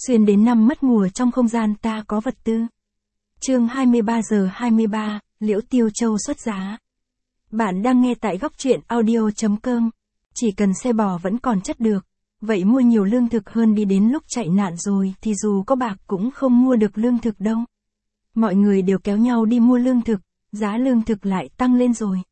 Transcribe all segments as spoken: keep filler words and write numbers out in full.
Xuyên đến năm mất mùa trong không gian ta có vật tư. Chương hai mươi ba giờ hai mươi ba, Liễu Tiêu Châu xuất giá. Bạn đang nghe tại góc truyện audio chấm com. Chỉ cần xe bò vẫn còn chất được, vậy mua nhiều lương thực hơn đi, đến lúc chạy nạn rồi thì dù có bạc cũng không mua được lương thực đâu. Mọi người đều kéo nhau đi mua lương thực, giá lương thực lại tăng lên rồi.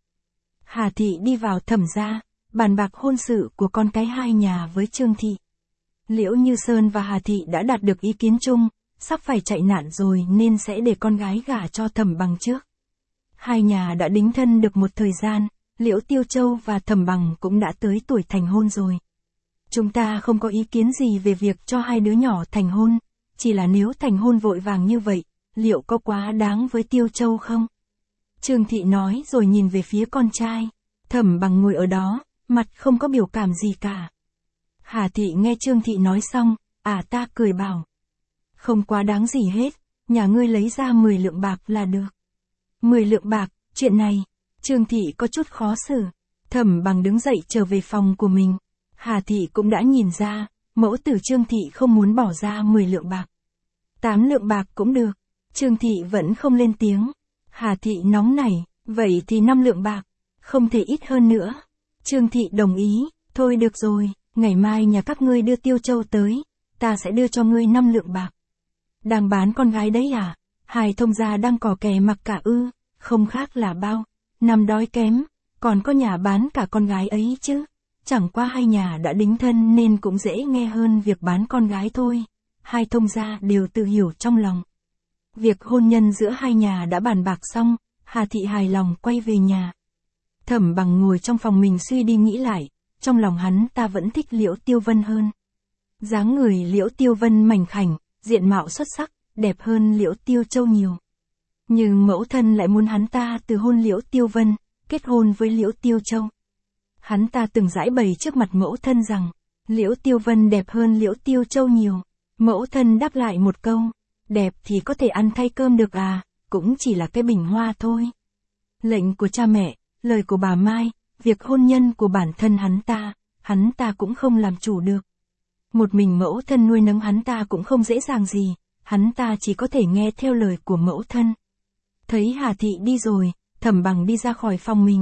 Hà Thị đi vào Thẩm gia, bàn bạc hôn sự của con cái hai nhà với Trương Thị. Liễu Như Sơn và Hà Thị đã đạt được ý kiến chung, sắp phải chạy nạn rồi nên sẽ để con gái gả cho Thẩm Bằng trước. Hai nhà đã đính thân được một thời gian, Liễu Tiêu Châu và Thẩm Bằng cũng đã tới tuổi thành hôn rồi. Chúng ta không có ý kiến gì về việc cho hai đứa nhỏ thành hôn, chỉ là nếu thành hôn vội vàng như vậy, liệu có quá đáng với Tiêu Châu không? Trương Thị nói rồi nhìn về phía con trai. Thẩm Bằng ngồi ở đó, mặt không có biểu cảm gì cả. Hà Thị nghe Trương Thị nói xong, à ta cười bảo. Không quá đáng gì hết, nhà ngươi lấy ra mười lượng bạc là được. mười lượng bạc, chuyện này, Trương Thị có chút khó xử. Thẩm Bằng đứng dậy trở về phòng của mình. Hà Thị cũng đã nhìn ra, mẫu tử Trương Thị không muốn bỏ ra mười lượng bạc. tám lượng bạc cũng được. Trương Thị vẫn không lên tiếng. Hà Thị nóng nảy, vậy thì năm lượng bạc, không thể ít hơn nữa. Trương Thị đồng ý, thôi được rồi, ngày mai nhà các ngươi đưa Tiêu Châu tới, ta sẽ đưa cho ngươi năm lượng bạc. Đang bán con gái đấy à? Hai thông gia đang cò kè mặc cả ư, không khác là bao, năm đói kém, còn có nhà bán cả con gái ấy chứ. Chẳng qua hai nhà đã đính thân nên cũng dễ nghe hơn việc bán con gái thôi. Hai thông gia đều tự hiểu trong lòng. Việc hôn nhân giữa hai nhà đã bàn bạc xong, Hà Thị hài lòng quay về nhà. Thẩm Bằng ngồi trong phòng mình suy đi nghĩ lại, trong lòng hắn ta vẫn thích Liễu Tiêu Vân hơn. Dáng người Liễu Tiêu Vân mảnh khảnh, diện mạo xuất sắc, đẹp hơn Liễu Tiêu Châu nhiều. Nhưng mẫu thân lại muốn hắn ta từ hôn Liễu Tiêu Vân, kết hôn với Liễu Tiêu Châu. Hắn ta từng giải bày trước mặt mẫu thân rằng, Liễu Tiêu Vân đẹp hơn Liễu Tiêu Châu nhiều. Mẫu thân đáp lại một câu, đẹp thì có thể ăn thay cơm được à, cũng chỉ là cái bình hoa thôi. Lệnh của cha mẹ, lời của bà Mai, việc hôn nhân của bản thân hắn ta, hắn ta cũng không làm chủ được. Một mình mẫu thân nuôi nấng hắn ta cũng không dễ dàng gì, hắn ta chỉ có thể nghe theo lời của mẫu thân. Thấy Hà Thị đi rồi, Thẩm Bằng đi ra khỏi phòng mình.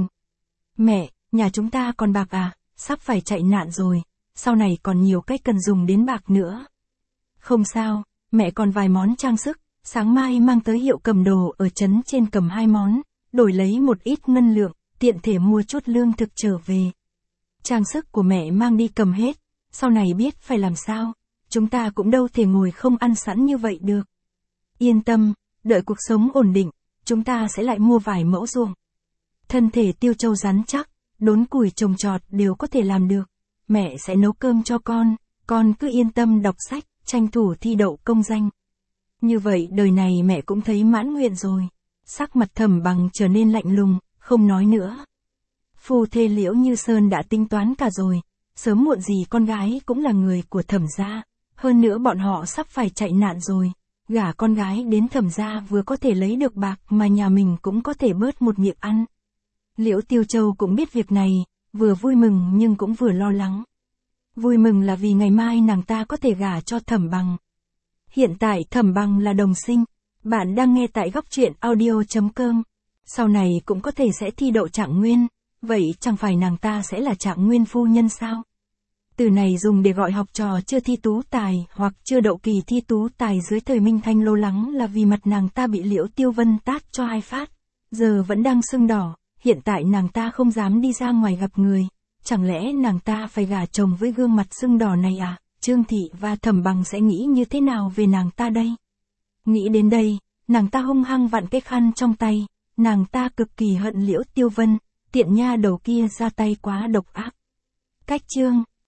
Mẹ, nhà chúng ta còn bạc à, sắp phải chạy nạn rồi, sau này còn nhiều cách cần dùng đến bạc nữa. Không sao, mẹ còn vài món trang sức, sáng mai mang tới hiệu cầm đồ ở trấn trên cầm hai món, đổi lấy một ít ngân lượng, tiện thể mua chút lương thực trở về. Trang sức của mẹ mang đi cầm hết, sau này biết phải làm sao, chúng ta cũng đâu thể ngồi không ăn sẵn như vậy được. Yên tâm, đợi cuộc sống ổn định, chúng ta sẽ lại mua vài mẫu ruộng. Thân thể Tiêu Châu rắn chắc, đốn củi trồng trọt đều có thể làm được. Mẹ sẽ nấu cơm cho con, con cứ yên tâm đọc sách, tranh thủ thi đậu công danh. Như vậy đời này mẹ cũng thấy mãn nguyện rồi. Sắc mặt Thẩm Bằng trở nên lạnh lùng, không nói nữa. Phu thê Liễu Như Sơn đã tính toán cả rồi, sớm muộn gì con gái cũng là người của Thẩm gia, hơn nữa bọn họ sắp phải chạy nạn rồi, gả con gái đến Thẩm gia vừa có thể lấy được bạc mà nhà mình cũng có thể bớt một miệng ăn. Liễu Tiêu Châu cũng biết việc này, vừa vui mừng nhưng cũng vừa lo lắng. Vui mừng là vì ngày mai nàng ta có thể gả cho Thẩm Bằng. Hiện tại Thẩm Bằng là đồng sinh, bạn đang nghe tại góc truyện audio chấm com. Sau này cũng có thể sẽ thi đậu trạng nguyên, vậy chẳng phải nàng ta sẽ là trạng nguyên phu nhân sao? Từ này dùng để gọi học trò chưa thi tú tài hoặc chưa đậu kỳ thi tú tài dưới thời Minh Thanh lo lắng là vì mặt nàng ta bị Liễu Tiêu Vân tát cho hai phát, giờ vẫn đang sưng đỏ, hiện tại nàng ta không dám đi ra ngoài gặp người, chẳng lẽ nàng ta phải gả chồng với gương mặt sưng đỏ này à? Trương Thị và Thẩm Bằng sẽ nghĩ như thế nào về nàng ta đây? Nghĩ đến đây, nàng ta hung hăng vặn cái khăn trong tay, nàng ta cực kỳ hận Liễu Tiêu Vân, tiện nha đầu kia ra tay quá độc ác. Cách chương